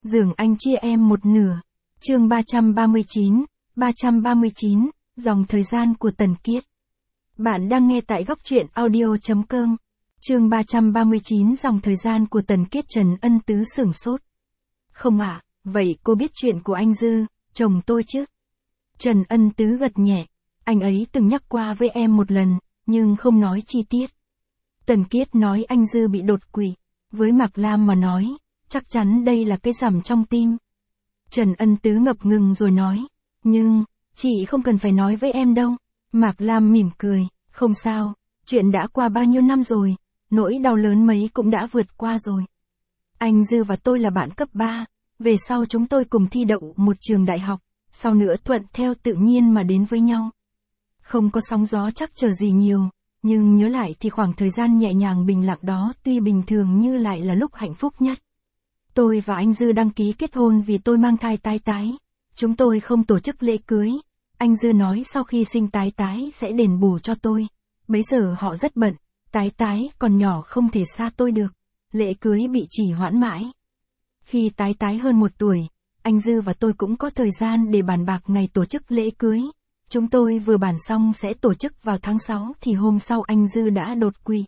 Giường anh chia em một nửa. Chương 339, dòng thời gian của Tần Kiết. Bạn đang nghe tại góc truyện audio.com. Chương 339, dòng thời gian của Tần Kiết. Trần Ân Tứ sửng sốt. Không ạ, vậy cô biết chuyện của anh Dư, chồng tôi chứ? Trần Ân Tứ gật nhẹ. Anh ấy từng nhắc qua với em một lần, nhưng không nói chi tiết. Tần Kiết nói anh Dư bị đột quỵ. Với Mạc Lam mà nói, chắc chắn đây là cái rằm trong tim. Trần Ân Tứ ngập ngừng rồi nói. Nhưng, chị không cần phải nói với em đâu. Mạc Lam mỉm cười. Không sao, chuyện đã qua bao nhiêu năm rồi, nỗi đau lớn mấy cũng đã vượt qua rồi. Anh Dư và tôi là bạn cấp 3, về sau chúng tôi cùng thi đậu một trường đại học, sau nữa thuận theo tự nhiên mà đến với nhau. Không có sóng gió trắc trở gì nhiều, nhưng nhớ lại thì khoảng thời gian nhẹ nhàng bình lặng đó tuy bình thường như lại là lúc hạnh phúc nhất. Tôi và anh Dư đăng ký kết hôn vì tôi mang thai tái tái. Chúng tôi không tổ chức lễ cưới. Anh Dư nói sau khi sinh tái tái sẽ đền bù cho tôi. Bấy giờ họ rất bận, tái tái còn nhỏ không thể xa tôi được. Lễ cưới bị trì hoãn mãi. Khi tái tái hơn 1 tuổi, anh Dư và tôi cũng có thời gian để bàn bạc ngày tổ chức lễ cưới. Chúng tôi vừa bàn xong sẽ tổ chức vào tháng 6 thì hôm sau anh Dư đã đột quỵ.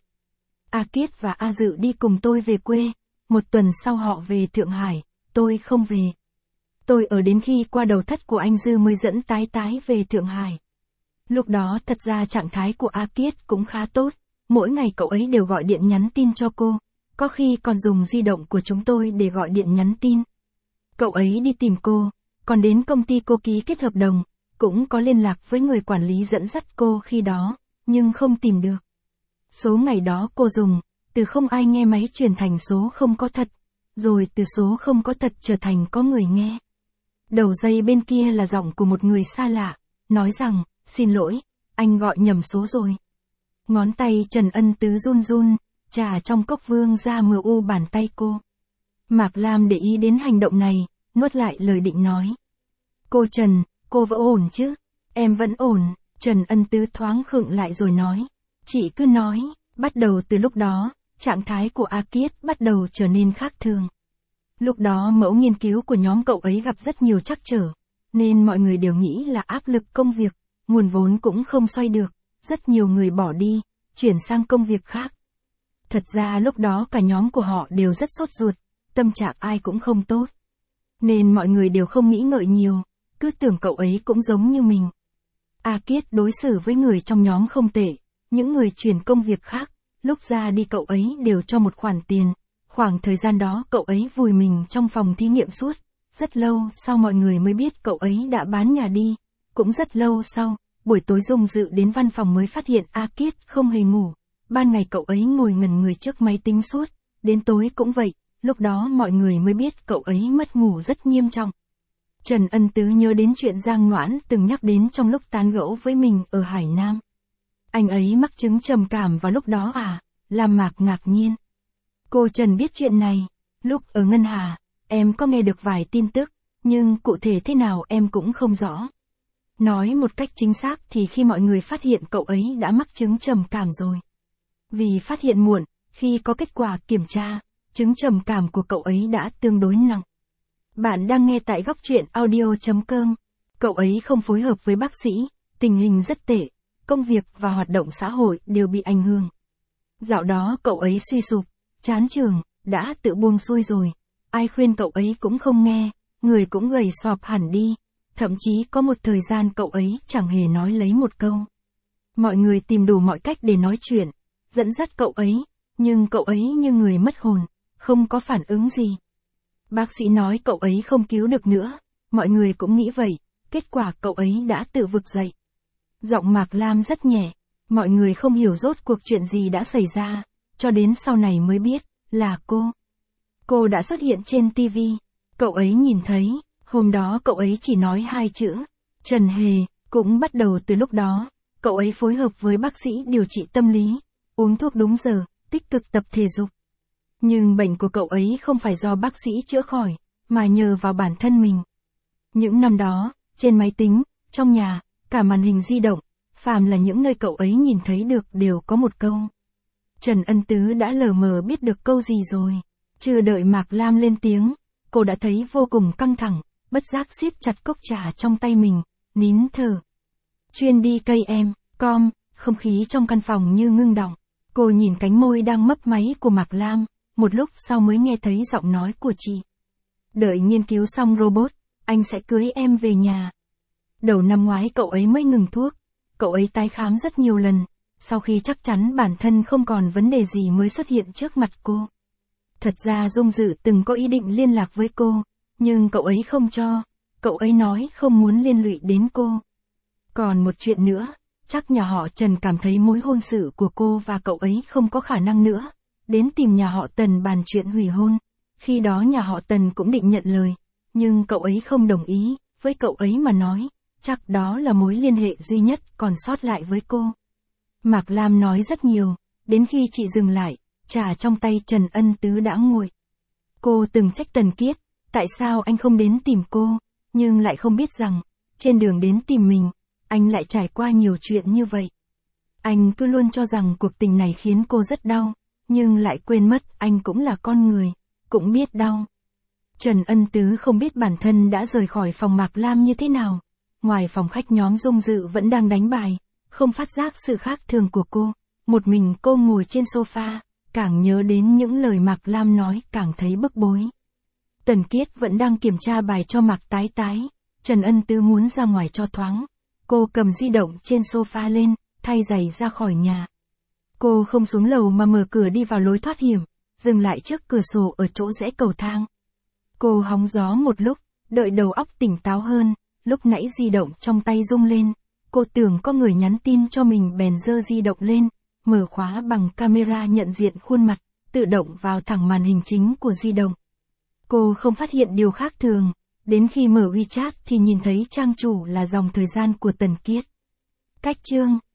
A Kiết và A Dự đi cùng tôi về quê. 1 tuần sau họ về Thượng Hải, tôi không về. Tôi ở đến khi qua đầu thất của anh Dư mới dẫn tái tái về Thượng Hải. Lúc đó thật ra trạng thái của A Kiết cũng khá tốt, mỗi ngày cậu ấy đều gọi điện nhắn tin cho cô, có khi còn dùng di động của chúng tôi để gọi điện nhắn tin. Cậu ấy đi tìm cô, còn đến công ty cô ký kết hợp đồng, cũng có liên lạc với người quản lý dẫn dắt cô khi đó, nhưng không tìm được. Số ngày đó cô dùng, từ không ai nghe máy chuyển thành số không có thật, rồi từ số không có thật trở thành có người nghe. Đầu dây bên kia là giọng của một người xa lạ, nói rằng, xin lỗi, anh gọi nhầm số rồi. Ngón tay Trần Ân Tứ run run, trà trong cốc vương ra mờ u bàn tay cô. Mạc Lam để ý đến hành động này, nuốt lại lời định nói. Cô Trần, cô vẫn ổn chứ? Em vẫn ổn. Trần Ân Tứ thoáng khựng lại rồi nói. Chị cứ nói. Bắt đầu từ lúc đó, trạng thái của A Kiết bắt đầu trở nên khác thường. Lúc đó mẫu nghiên cứu của nhóm cậu ấy gặp rất nhiều trắc trở, nên mọi người đều nghĩ là áp lực công việc, nguồn vốn cũng không xoay được, rất nhiều người bỏ đi, chuyển sang công việc khác. Thật ra lúc đó cả nhóm của họ đều rất sốt ruột, tâm trạng ai cũng không tốt. Nên mọi người đều không nghĩ ngợi nhiều, cứ tưởng cậu ấy cũng giống như mình. A Kiết đối xử với người trong nhóm không tệ, những người chuyển công việc khác, lúc ra đi cậu ấy đều cho một khoản tiền. Khoảng thời gian đó cậu ấy vùi mình trong phòng thí nghiệm suốt, rất lâu sau mọi người mới biết cậu ấy đã bán nhà đi. Cũng rất lâu sau, buổi tối Dung Dự đến văn phòng mới phát hiện A Kiết không hề ngủ. Ban ngày cậu ấy ngồi ngẩn người trước máy tính suốt, đến tối cũng vậy, lúc đó mọi người mới biết cậu ấy mất ngủ rất nghiêm trọng. Trần Ân Tứ nhớ đến chuyện Giang Noãn từng nhắc đến trong lúc tán gẫu với mình ở Hải Nam. Anh ấy mắc chứng trầm cảm vào lúc đó à? Làm Mạc ngạc nhiên. Cô Trần biết chuyện này. Lúc ở Ngân Hà, em có nghe được vài tin tức, nhưng cụ thể thế nào em cũng không rõ. Nói một cách chính xác thì khi mọi người phát hiện cậu ấy đã mắc chứng trầm cảm rồi. Vì phát hiện muộn, khi có kết quả kiểm tra, chứng trầm cảm của cậu ấy đã tương đối nặng. Bạn đang nghe tại góc truyện audio.com. Cậu ấy không phối hợp với bác sĩ, tình hình rất tệ, công việc và hoạt động xã hội đều bị ảnh hưởng. Dạo đó cậu ấy suy sụp, chán trường, đã tự buông xuôi rồi. Ai khuyên cậu ấy cũng không nghe, người cũng gầy sọp hẳn đi. Thậm chí có một thời gian cậu ấy chẳng hề nói lấy một câu. Mọi người tìm đủ mọi cách để nói chuyện, dẫn dắt cậu ấy, nhưng cậu ấy như người mất hồn, không có phản ứng gì. Bác sĩ nói cậu ấy không cứu được nữa, mọi người cũng nghĩ vậy, kết quả cậu ấy đã tự vực dậy. Giọng Mạc Lam rất nhẹ, mọi người không hiểu rốt cuộc chuyện gì đã xảy ra, cho đến sau này mới biết, là cô. Cô đã xuất hiện trên TV, cậu ấy nhìn thấy, hôm đó cậu ấy chỉ nói 2 chữ, Trần Hề, cũng bắt đầu từ lúc đó, cậu ấy phối hợp với bác sĩ điều trị tâm lý, uống thuốc đúng giờ, tích cực tập thể dục. Nhưng bệnh của cậu ấy không phải do bác sĩ chữa khỏi, mà nhờ vào bản thân mình. Những năm đó, trên máy tính, trong nhà, cả màn hình di động, phàm là những nơi cậu ấy nhìn thấy được đều có một câu. Trần Ân Tứ đã lờ mờ biết được câu gì rồi. Chưa đợi Mạc Lam lên tiếng, cô đã thấy vô cùng căng thẳng, bất giác siết chặt cốc trà trong tay mình, nín thở. Chuyên đi cây em, không khí trong căn phòng như ngưng đọng. Cô nhìn cánh môi đang mấp máy của Mạc Lam, một lúc sau mới nghe thấy giọng nói của chị. Đợi nghiên cứu xong robot, anh sẽ cưới em về nhà. Đầu năm ngoái cậu ấy mới ngừng thuốc, cậu ấy tái khám rất nhiều lần, sau khi chắc chắn bản thân không còn vấn đề gì mới xuất hiện trước mặt cô. Thật ra Dung Dự từng có ý định liên lạc với cô, nhưng cậu ấy không cho, cậu ấy nói không muốn liên lụy đến cô. Còn một chuyện nữa, chắc nhà họ Trần cảm thấy mối hôn sự của cô và cậu ấy không có khả năng nữa, đến tìm nhà họ Tần bàn chuyện hủy hôn. Khi đó nhà họ Tần cũng định nhận lời, nhưng cậu ấy không đồng ý, với cậu ấy mà nói, chắc đó là mối liên hệ duy nhất còn sót lại với cô. Mạc Lam nói rất nhiều, đến khi chị dừng lại, trà trong tay Trần Ân Tứ đã nguội. Cô từng trách Tần Kiết, tại sao anh không đến tìm cô, nhưng lại không biết rằng, trên đường đến tìm mình, anh lại trải qua nhiều chuyện như vậy. Anh cứ luôn cho rằng cuộc tình này khiến cô rất đau, nhưng lại quên mất anh cũng là con người, cũng biết đau. Trần Ân Tứ không biết bản thân đã rời khỏi phòng Mạc Lam như thế nào. Ngoài phòng khách nhóm Dung Dự vẫn đang đánh bài, không phát giác sự khác thường của cô. Một mình cô ngồi trên sofa, càng nhớ đến những lời Mạc Lam nói càng thấy bức bối. Tần Kiết vẫn đang kiểm tra bài cho Mạc Tái Tái. Trần Ân Tứ muốn ra ngoài cho thoáng. Cô cầm di động trên sofa lên, thay giày ra khỏi nhà. Cô không xuống lầu mà mở cửa đi vào lối thoát hiểm, dừng lại trước cửa sổ ở chỗ rẽ cầu thang. Cô hóng gió một lúc, đợi đầu óc tỉnh táo hơn, lúc nãy di động trong tay rung lên. Cô tưởng có người nhắn tin cho mình bèn giơ di động lên, mở khóa bằng camera nhận diện khuôn mặt, tự động vào thẳng màn hình chính của di động. Cô không phát hiện điều khác thường, đến khi mở WeChat thì nhìn thấy trang chủ là dòng thời gian của Tần Kiết. Cách chương